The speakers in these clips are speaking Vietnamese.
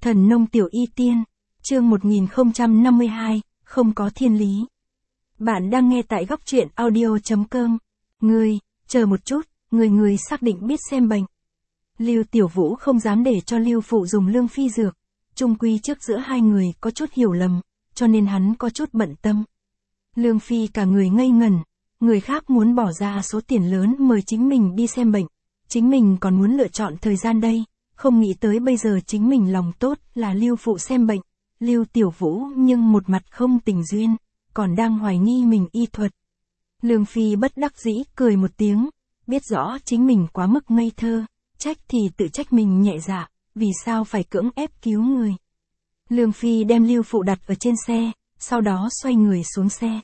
Thần nông tiểu y tiên, chương 1052, không có thiên lý. Bạn đang nghe tại góc truyện audio.com. Ngươi, chờ một chút, người xác định biết xem bệnh. Lưu Tiểu Vũ không dám để cho Lưu Phụ dùng Lương Phi dược, chung quy trước giữa hai người có chút hiểu lầm, cho nên hắn có chút bận tâm. Lương Phi cả người ngây ngẩn, người khác muốn bỏ ra số tiền lớn mời chính mình đi xem bệnh, chính mình còn muốn lựa chọn thời gian đây, không nghĩ tới bây giờ chính mình lòng tốt là Lưu Phụ xem bệnh, Lưu Tiểu Vũ nhưng một mặt không tình duyên, còn đang hoài nghi mình y thuật. Lương Phi bất đắc dĩ cười một tiếng, biết rõ chính mình quá mức ngây thơ, trách thì tự trách mình nhẹ dạ, vì sao phải cưỡng ép cứu người. Lương Phi đem Lưu Phụ đặt ở trên xe, sau đó xoay người xuống xe.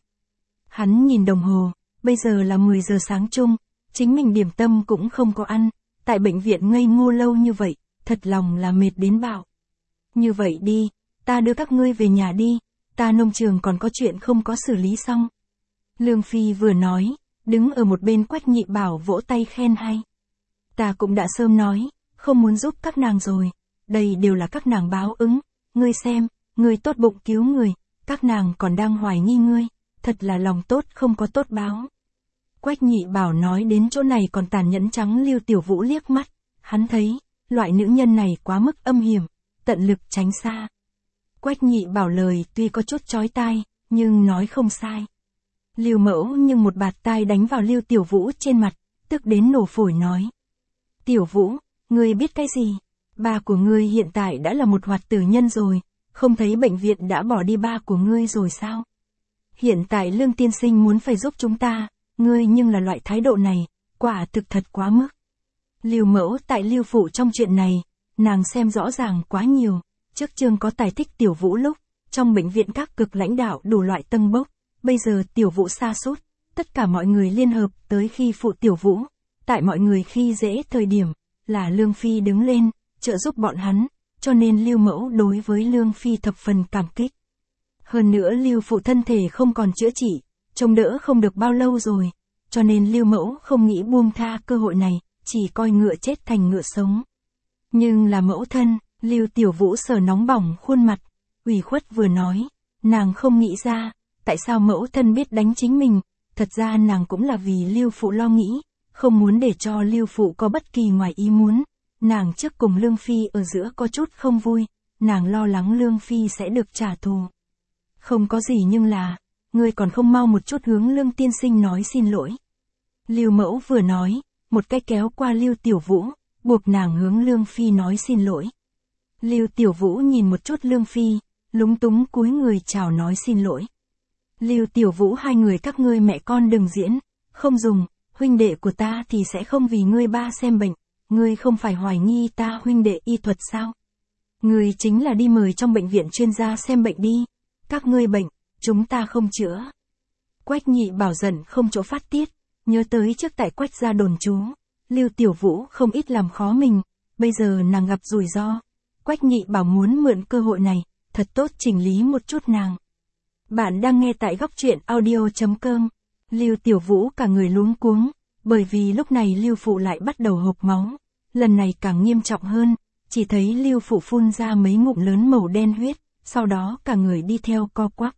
Hắn nhìn đồng hồ, bây giờ là 10 giờ sáng chung, chính mình điểm tâm cũng không có ăn, tại bệnh viện ngây ngô lâu như vậy, thật lòng là mệt đến bạo. Như vậy đi, ta đưa các ngươi về nhà đi, ta nông trường còn có chuyện không có xử lý xong. Lương Phi vừa nói, đứng ở một bên Quách Nhị Bảo vỗ tay khen hay. Ta cũng đã sớm nói, không muốn giúp các nàng rồi, đây đều là các nàng báo ứng, ngươi xem, ngươi tốt bụng cứu người, các nàng còn đang hoài nghi ngươi, thật là lòng tốt không có tốt báo. Quách Nhị Bảo nói đến chỗ này còn tàn nhẫn trắng Lưu Tiểu Vũ liếc mắt, hắn thấy, loại nữ nhân này quá mức âm hiểm, tận lực tránh xa. Quách Nhị Bảo lời tuy có chút chói tai, nhưng nói không sai. Lưu Mẫu nhưng một bạt tai đánh vào Lưu Tiểu Vũ trên mặt, tức đến nổ phổi nói. Tiểu Vũ, ngươi biết cái gì? Ba của ngươi hiện tại đã là một hoạt tử nhân rồi, không thấy bệnh viện đã bỏ đi ba của ngươi rồi sao? Hiện tại Lương tiên sinh muốn phải giúp chúng ta, ngươi nhưng là loại thái độ này, quả thực thật quá mức. Lưu Mẫu tại Lưu Phụ trong chuyện này, nàng xem rõ ràng quá nhiều, trước chương có tài tích Tiểu Vũ lúc, trong bệnh viện các cực lãnh đạo đủ loại tâng bốc, bây giờ Tiểu Vũ sa sút, tất cả mọi người liên hợp tới khi phụ Tiểu Vũ, tại mọi người khi dễ thời điểm, là Lương Phi đứng lên, trợ giúp bọn hắn, cho nên Lưu Mẫu đối với Lương Phi thập phần cảm kích. Hơn nữa Lưu Phụ thân thể không còn chữa trị, trông đỡ không được bao lâu rồi, cho nên Lưu Mẫu không nghĩ buông tha cơ hội này, chỉ coi ngựa chết thành ngựa sống. Nhưng là mẫu thân, Lưu Tiểu Vũ sờ nóng bỏng khuôn mặt, ủy khuất vừa nói, nàng không nghĩ ra, tại sao mẫu thân biết đánh chính mình, thật ra nàng cũng là vì Lưu Phụ lo nghĩ, không muốn để cho Lưu Phụ có bất kỳ ngoài ý muốn, nàng trước cùng Lương Phi ở giữa có chút không vui, nàng lo lắng Lương Phi sẽ được trả thù. Không có gì nhưng là, ngươi còn không mau một chút hướng Lương tiên sinh nói xin lỗi. Lưu Mẫu vừa nói, một cái kéo qua Lưu Tiểu Vũ, buộc nàng hướng Lương Phi nói xin lỗi. Lưu Tiểu Vũ nhìn một chút Lương Phi, lúng túng cúi người chào nói xin lỗi. Lưu Tiểu Vũ hai người các ngươi mẹ con đừng diễn, không dùng, huynh đệ của ta thì sẽ không vì ngươi ba xem bệnh, ngươi không phải hoài nghi ta huynh đệ y thuật sao? Ngươi chính là đi mời trong bệnh viện chuyên gia xem bệnh đi, các ngươi bệnh, chúng ta không chữa. Quách Nhị Bảo giận không chỗ phát tiết, nhớ tới trước tại Quách gia đồn trú, Lưu Tiểu Vũ không ít làm khó mình, bây giờ nàng gặp rủi ro. Quách Nhị Bảo muốn mượn cơ hội này, thật tốt chỉnh lý một chút nàng. Bạn đang nghe tại góc truyện audio.com. Lưu Tiểu Vũ cả người luống cuống, bởi vì lúc này Lưu Phụ lại bắt đầu hộc máu. Lần này càng nghiêm trọng hơn, chỉ thấy Lưu Phụ phun ra mấy ngụm lớn màu đen huyết, sau đó cả người đi theo co quắp.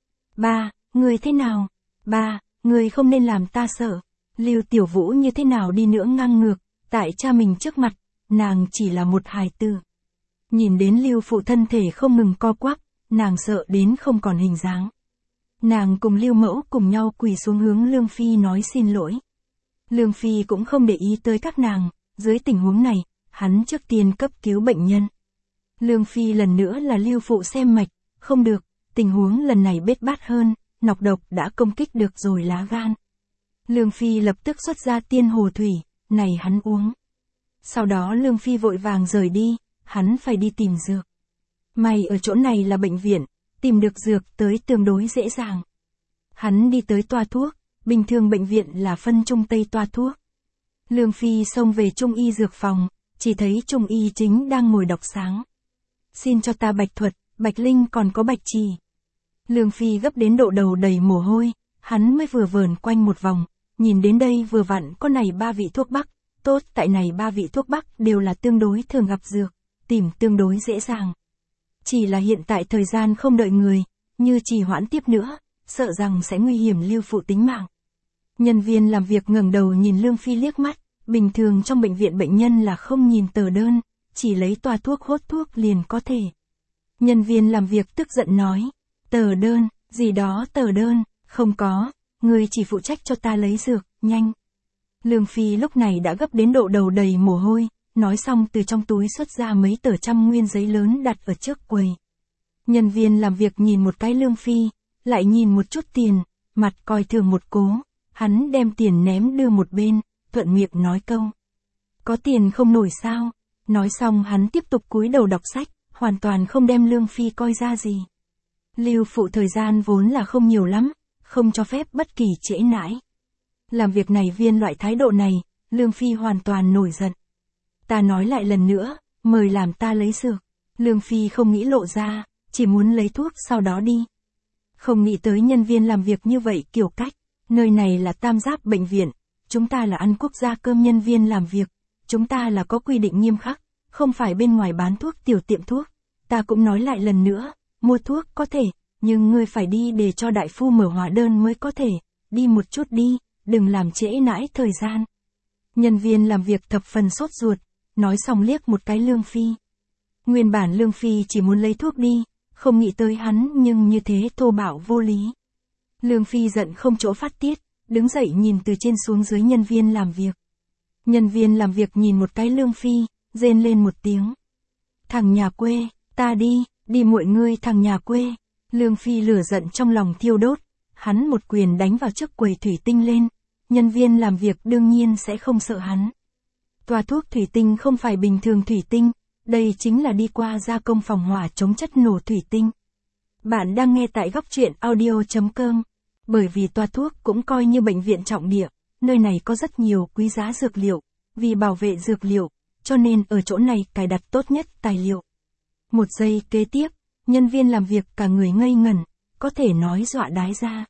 Ba, người thế nào? Ba, người không nên làm ta sợ. Lưu Tiểu Vũ như thế nào đi nữa ngang ngược, tại cha mình trước mặt, nàng chỉ là một hài tử. Nhìn đến Lưu Phụ thân thể không ngừng co quắp, nàng sợ đến không còn hình dáng. Nàng cùng Lưu Mẫu cùng nhau quỳ xuống hướng Lương Phi nói xin lỗi. Lương Phi cũng không để ý tới các nàng, dưới tình huống này, hắn trước tiên cấp cứu bệnh nhân. Lương Phi lần nữa là Lưu Phụ xem mạch, không được, tình huống lần này bết bát hơn, nọc độc đã công kích được rồi lá gan. Lương Phi lập tức xuất ra tiên hồ thủy, này hắn uống. Sau đó Lương Phi vội vàng rời đi, hắn phải đi tìm dược. May ở chỗ này là bệnh viện, tìm được dược tới tương đối dễ dàng. Hắn đi tới toa thuốc, bình thường bệnh viện là phân Trung Tây toa thuốc. Lương Phi xông về Trung y dược phòng, chỉ thấy Trung y chính đang ngồi đọc sáng. Xin cho ta bạch thuật, bạch linh còn có bạch trì. Lương Phi gấp đến độ đầu đầy mồ hôi, hắn mới vừa vờn quanh một vòng, nhìn đến đây vừa vặn có này 3 vị thuốc bắc, tốt tại này 3 vị thuốc bắc đều là tương đối thường gặp dược, tìm tương đối dễ dàng. Chỉ là hiện tại thời gian không đợi người, như trì hoãn tiếp nữa, sợ rằng sẽ nguy hiểm Lưu Phụ tính mạng. Nhân viên làm việc ngẩng đầu nhìn Lương Phi liếc mắt, bình thường trong bệnh viện bệnh nhân là không nhìn tờ đơn, chỉ lấy toa thuốc hốt thuốc liền có thể. Nhân viên làm việc tức giận nói, tờ đơn, gì đó tờ đơn, không có, người chỉ phụ trách cho ta lấy dược, nhanh. Lương Phi lúc này đã gấp đến độ đầu đầy mồ hôi, nói xong từ trong túi xuất ra mấy tờ 100 nguyên giấy lớn đặt ở trước quầy. Nhân viên làm việc nhìn một cái Lương Phi, lại nhìn một chút tiền, mặt coi thường một cố, hắn đem tiền ném đưa một bên, thuận miệng nói câu. Có tiền không nổi sao? Nói xong hắn tiếp tục cúi đầu đọc sách, hoàn toàn không đem Lương Phi coi ra gì. Lưu Phụ thời gian vốn là không nhiều lắm, không cho phép bất kỳ trễ nãi. Làm việc này viên loại thái độ này, Lương Phi hoàn toàn nổi giận. Ta nói lại lần nữa, mời làm ta lấy dược. Lương Phi không nghĩ lộ ra, chỉ muốn lấy thuốc sau đó đi. Không nghĩ tới nhân viên làm việc như vậy kiểu cách, nơi này là Tam Giáp bệnh viện, chúng ta là ăn quốc gia cơm nhân viên làm việc, chúng ta là có quy định nghiêm khắc, không phải bên ngoài bán thuốc tiểu tiệm thuốc. Ta cũng nói lại lần nữa, mua thuốc có thể, nhưng ngươi phải đi để cho đại phu mở hóa đơn mới có thể, đi một chút đi, đừng làm trễ nãi thời gian. Nhân viên làm việc thập phần sốt ruột, nói xong liếc một cái Lương Phi. Nguyên bản Lương Phi chỉ muốn lấy thuốc đi, không nghĩ tới hắn nhưng như thế thô bạo vô lý. Lương Phi giận không chỗ phát tiết, đứng dậy nhìn từ trên xuống dưới nhân viên làm việc. Nhân viên làm việc nhìn một cái Lương Phi, rên lên một tiếng. Thằng nhà quê, ta đi, đi muội ngươi thằng nhà quê. Lương Phi lửa giận trong lòng thiêu đốt, hắn một quyền đánh vào trước quầy thủy tinh lên, nhân viên làm việc đương nhiên sẽ không sợ hắn. Toa thuốc thủy tinh không phải bình thường thủy tinh, đây chính là đi qua gia công phòng hỏa chống chất nổ thủy tinh. Bạn đang nghe tại góc truyện audio.com, bởi vì toa thuốc cũng coi như bệnh viện trọng địa, nơi này có rất nhiều quý giá dược liệu, vì bảo vệ dược liệu, cho nên ở chỗ này cài đặt tốt nhất tài liệu. Một giây kế tiếp, nhân viên làm việc cả người ngây ngẩn, có thể nói dọa đái ra.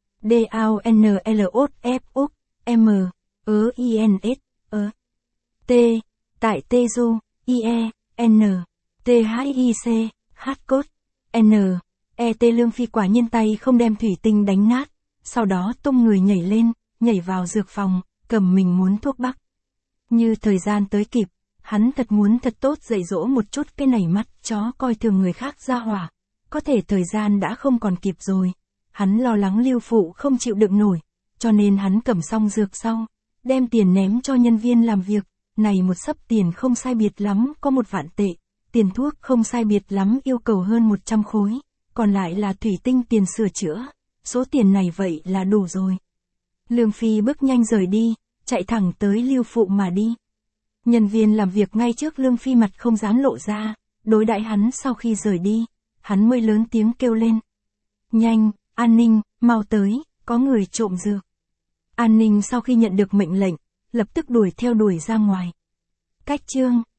DAUNLOFUM, T, tại Teju, IE, N, THIC, H-code, N, ET Lương Phi quả nhiên tay không đem thủy tinh đánh nát, sau đó tung người nhảy lên, nhảy vào dược phòng, cầm mình muốn thuốc bắc. Như thời gian tới kịp, hắn thật muốn thật tốt dạy dỗ một chút cái này mắt chó coi thường người khác ra hỏa, có thể thời gian đã không còn kịp rồi. Hắn lo lắng Lưu Phụ không chịu đựng nổi, cho nên hắn cầm xong dược sau, đem tiền ném cho nhân viên làm việc, này một xấp tiền không sai biệt lắm có 1 vạn tệ, tiền thuốc không sai biệt lắm yêu cầu hơn 100 khối, còn lại là thủy tinh tiền sửa chữa, số tiền này vậy là đủ rồi. Lương Phi bước nhanh rời đi, chạy thẳng tới Lưu Phụ mà đi. Nhân viên làm việc ngay trước Lương Phi mặt không dám lộ ra, đối đãi hắn sau khi rời đi, hắn mới lớn tiếng kêu lên. Nhanh, an ninh, mau tới, có người trộm dược. An ninh sau khi nhận được mệnh lệnh, lập tức đuổi theo đuổi ra ngoài. Cách chương